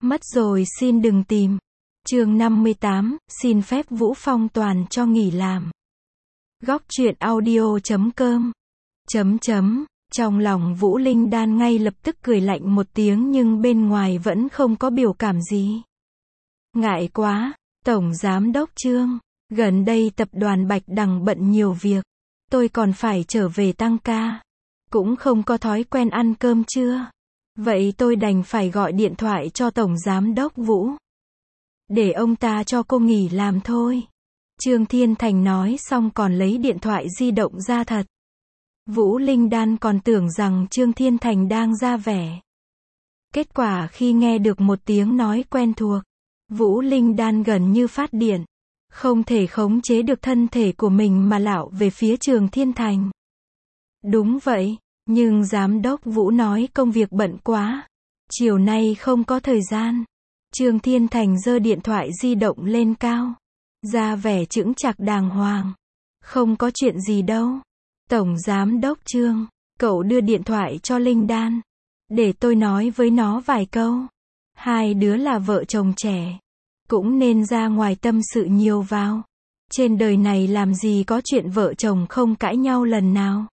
Mất rồi xin đừng tìm. Chương 58, xin phép Vũ Phong Toàn cho nghỉ làm. Góc truyện audio.com. Trong lòng Vũ Linh Đan ngay lập tức cười lạnh một tiếng nhưng bên ngoài vẫn không có biểu cảm gì. Ngại quá, Tổng Giám đốc Trương, gần đây tập đoàn Bạch Đằng bận nhiều việc, tôi còn phải trở về tăng ca, cũng không có thói quen ăn cơm trưa. Vậy tôi đành phải gọi điện thoại cho Tổng Giám đốc Vũ, để ông ta cho cô nghỉ làm thôi. Trương Thiên Thành nói xong còn lấy điện thoại di động ra thật. Vũ Linh Đan còn tưởng rằng Trương Thiên Thành đang ra vẻ. Kết quả khi nghe được một tiếng nói quen thuộc, Vũ Linh Đan gần như phát điên, không thể khống chế được thân thể của mình mà lảo về phía Trương Thiên Thành. Đúng vậy, nhưng Giám đốc Vũ nói công việc bận quá, chiều nay không có thời gian. Trương Thiên Thành giơ điện thoại di động lên cao, ra vẻ chững chạc đàng hoàng. Không có chuyện gì đâu. Tổng Giám đốc Trương, cậu đưa điện thoại cho Linh Đan, để tôi nói với nó vài câu. Hai đứa là vợ chồng trẻ, cũng nên ra ngoài tâm sự nhiều vào. Trên đời này làm gì có chuyện vợ chồng không cãi nhau lần nào.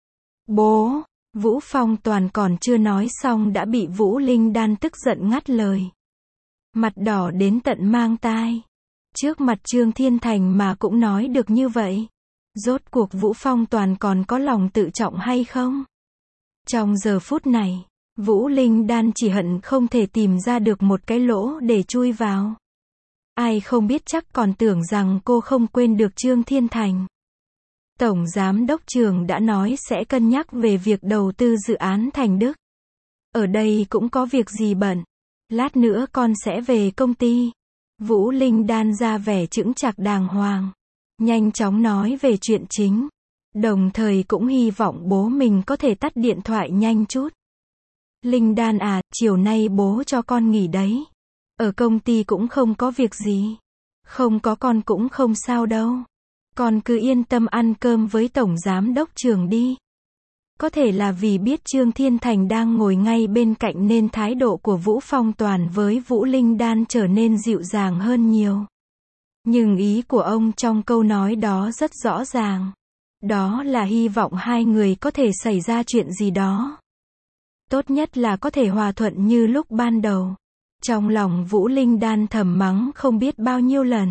Bố, Vũ Phong Toàn còn chưa nói xong đã bị Vũ Linh Đan tức giận ngắt lời. Mặt đỏ đến tận mang tai. Trước mặt Trương Thiên Thành mà cũng nói được như vậy. Rốt cuộc Vũ Phong Toàn còn có lòng tự trọng hay không? Trong giờ phút này, Vũ Linh Đan chỉ hận không thể tìm ra được một cái lỗ để chui vào. Ai không biết chắc còn tưởng rằng cô không quên được Trương Thiên Thành. Tổng Giám đốc Trương đã nói sẽ cân nhắc về việc đầu tư dự án Thành Đức. Ở đây cũng có việc gì bận. Lát nữa con sẽ về công ty. Vũ Linh Đan ra vẻ chững chạc đàng hoàng, nhanh chóng nói về chuyện chính, đồng thời cũng hy vọng bố mình có thể tắt điện thoại nhanh chút. Linh Đan à, chiều nay bố cho con nghỉ đấy. Ở công ty cũng không có việc gì. Không có con cũng không sao đâu. Con cứ yên tâm ăn cơm với Tổng Giám đốc Trương đi. Có thể là vì biết Trương Thiên Thành đang ngồi ngay bên cạnh nên thái độ của Vũ Phong Toàn với Vũ Linh Đan trở nên dịu dàng hơn nhiều. Nhưng ý của ông trong câu nói đó rất rõ ràng. Đó là hy vọng hai người có thể xảy ra chuyện gì đó. Tốt nhất là có thể hòa thuận như lúc ban đầu. Trong lòng Vũ Linh Đan thầm mắng không biết bao nhiêu lần.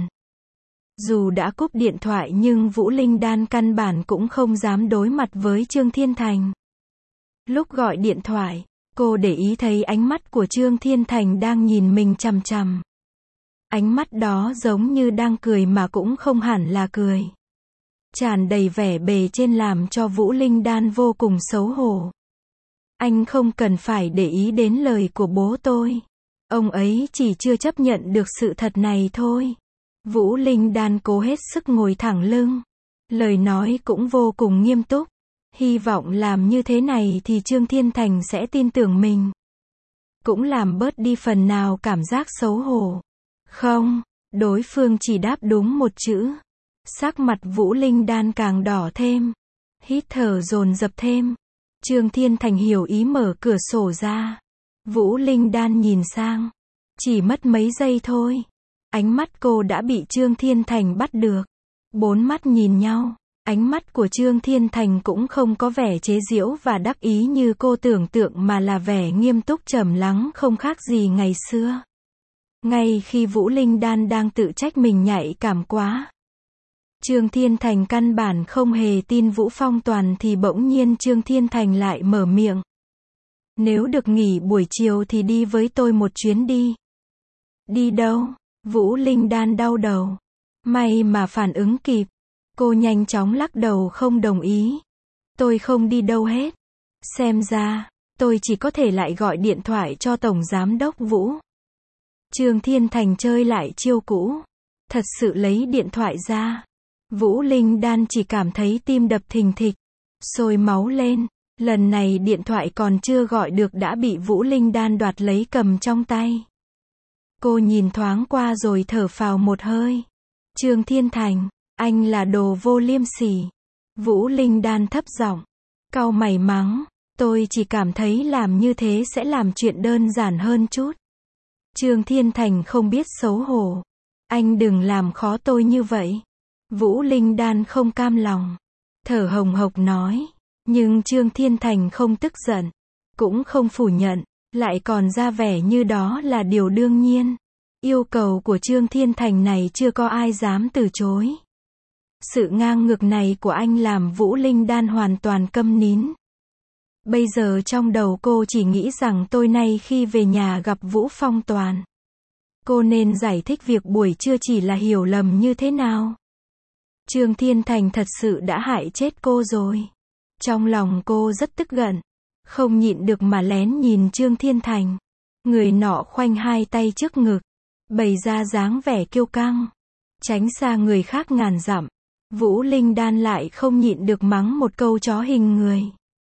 Dù đã cúp điện thoại nhưng Vũ Linh Đan căn bản cũng không dám đối mặt với Trương Thiên Thành. Lúc gọi điện thoại, cô để ý thấy ánh mắt của Trương Thiên Thành đang nhìn mình chằm chằm. Ánh mắt đó giống như đang cười mà cũng không hẳn là cười. Tràn đầy vẻ bề trên làm cho Vũ Linh Đan vô cùng xấu hổ. Anh không cần phải để ý đến lời của bố tôi. Ông ấy chỉ chưa chấp nhận được sự thật này thôi. Vũ Linh Đan cố hết sức ngồi thẳng lưng. Lời nói cũng vô cùng nghiêm túc. Hy vọng làm như thế này thì Trương Thiên Thành sẽ tin tưởng mình. Cũng làm bớt đi phần nào cảm giác xấu hổ. Không, đối phương chỉ đáp đúng một chữ. Sắc mặt Vũ Linh Đan càng đỏ thêm. Hít thở dồn dập thêm. Trương Thiên Thành hiểu ý mở cửa sổ ra. Vũ Linh Đan nhìn sang. Chỉ mất mấy giây thôi. Ánh mắt cô đã bị Trương Thiên Thành bắt được. Bốn mắt nhìn nhau. Ánh mắt của Trương Thiên Thành cũng không có vẻ chế giễu và đắc ý như cô tưởng tượng mà là vẻ nghiêm túc trầm lắng không khác gì ngày xưa. Ngay khi Vũ Linh Đan đang tự trách mình nhạy cảm quá. Trương Thiên Thành căn bản không hề tin Vũ Phong Toàn thì bỗng nhiên Trương Thiên Thành lại mở miệng. Nếu được nghỉ buổi chiều thì đi với tôi một chuyến đi. Đi đâu? Vũ Linh Đan đau đầu. May mà phản ứng kịp. Cô nhanh chóng lắc đầu không đồng ý. Tôi không đi đâu hết. Xem ra, tôi chỉ có thể lại gọi điện thoại cho Tổng Giám đốc Vũ. Trương Thiên Thành chơi lại chiêu cũ. Thật sự lấy điện thoại ra. Vũ Linh Đan chỉ cảm thấy tim đập thình thịch. Sôi máu lên. Lần này điện thoại còn chưa gọi được đã bị Vũ Linh Đan đoạt lấy cầm trong tay. Cô nhìn thoáng qua rồi thở phào một hơi. Trương Thiên Thành, anh là đồ vô liêm sỉ. Vũ Linh Đan thấp giọng, cau mày mắng, tôi chỉ cảm thấy làm như thế sẽ làm chuyện đơn giản hơn chút. Trương Thiên Thành không biết xấu hổ. Anh đừng làm khó tôi như vậy. Vũ Linh Đan không cam lòng. Thở hồng hộc nói. Nhưng Trương Thiên Thành không tức giận. Cũng không phủ nhận. Lại còn ra vẻ như đó là điều đương nhiên. Yêu cầu của Trương Thiên Thành này chưa có ai dám từ chối. Sự ngang ngược này của anh làm Vũ Linh Đan hoàn toàn câm nín. Bây giờ trong đầu cô chỉ nghĩ rằng tối nay khi về nhà gặp Vũ Phong Toàn, cô nên giải thích việc buổi trưa chỉ là hiểu lầm như thế nào. Trương Thiên Thành thật sự đã hại chết cô rồi. Trong lòng cô rất tức giận, không nhịn được mà lén nhìn Trương Thiên Thành. Người nọ khoanh hai tay trước ngực, bày ra dáng vẻ kiêu căng, tránh xa người khác ngàn dặm. Vũ Linh Đan lại không nhịn được mắng một câu chó hình người.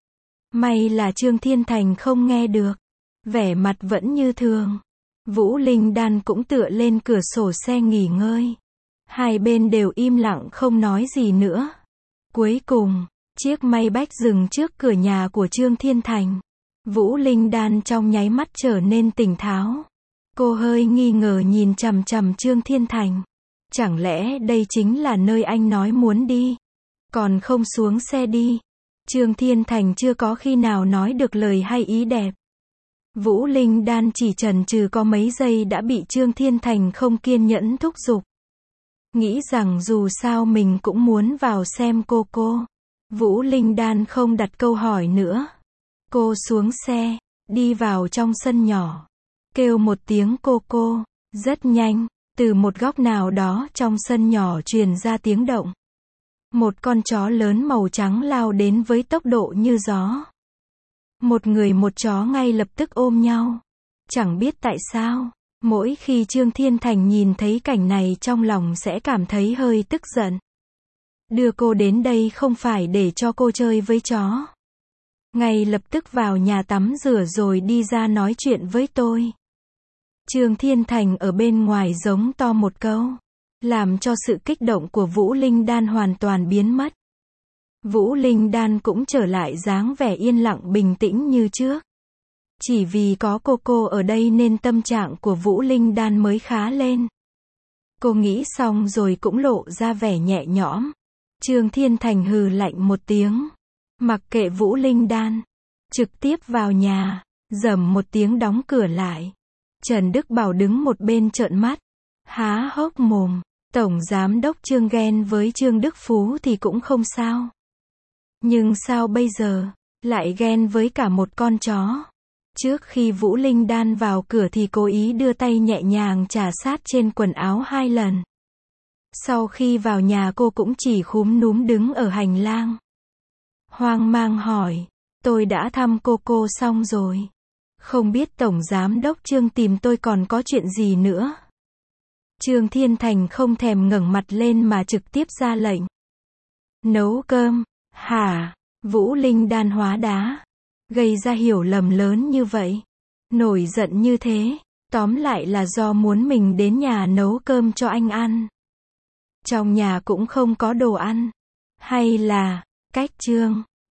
May là Trương Thiên Thành không nghe được, vẻ mặt vẫn như thường. Vũ Linh Đan cũng tựa lên cửa sổ xe nghỉ ngơi. Hai bên đều im lặng không nói gì nữa. Cuối cùng, chiếc Maybach dừng trước cửa nhà của Trương Thiên Thành. Vũ Linh Đan trong nháy mắt trở nên tỉnh táo. Cô hơi nghi ngờ nhìn chằm chằm Trương Thiên Thành. Chẳng lẽ đây chính là nơi anh nói muốn đi? Còn không xuống xe đi. Trương Thiên Thành chưa có khi nào nói được lời hay ý đẹp. Vũ Linh Đan chỉ chần chừ có mấy giây đã bị Trương Thiên Thành không kiên nhẫn thúc giục. Nghĩ rằng dù sao mình cũng muốn vào xem cô. Vũ Linh Đan không đặt câu hỏi nữa. Cô xuống xe, đi vào trong sân nhỏ. Kêu một tiếng cô. Rất nhanh, từ một góc nào đó trong sân nhỏ truyền ra tiếng động. Một con chó lớn màu trắng lao đến với tốc độ như gió. Một người một chó ngay lập tức ôm nhau. Chẳng biết tại sao, mỗi khi Trương Thiên Thành nhìn thấy cảnh này trong lòng sẽ cảm thấy hơi tức giận. Đưa cô đến đây không phải để cho cô chơi với chó. Ngay lập tức vào nhà tắm rửa rồi đi ra nói chuyện với tôi. Trương Thiên Thành ở bên ngoài giống to một câu, làm cho sự kích động của Vũ Linh Đan hoàn toàn biến mất. Vũ Linh Đan cũng trở lại dáng vẻ yên lặng bình tĩnh như trước. Chỉ vì có cô ở đây nên tâm trạng của Vũ Linh Đan mới khá lên. Cô nghĩ xong rồi cũng lộ ra vẻ nhẹ nhõm. Trương Thiên Thành hừ lạnh một tiếng, mặc kệ Vũ Linh Đan, trực tiếp vào nhà, rầm một tiếng đóng cửa lại. Trần Đức Bảo đứng một bên trợn mắt, há hốc mồm. Tổng giám đốc Trương ghen với Trương Đức Phú thì cũng không sao. Nhưng sao bây giờ, lại ghen với cả một con chó? Trước khi Vũ Linh Đan vào cửa thì cố ý đưa tay nhẹ nhàng chà sát trên quần áo 2 lần. Sau khi vào nhà cô cũng chỉ khúm núm đứng ở hành lang. Hoang mang hỏi, tôi đã thăm cô xong rồi. Không biết Tổng Giám đốc Trương tìm tôi còn có chuyện gì nữa? Trương Thiên Thành không thèm ngẩng mặt lên mà trực tiếp ra lệnh. Nấu cơm, hả? Vũ Linh Đan hóa đá. Gây ra hiểu lầm lớn như vậy. Nổi giận như thế. Tóm lại là do muốn mình đến nhà nấu cơm cho anh ăn. Trong nhà cũng không có đồ ăn. Hay là, cách Trương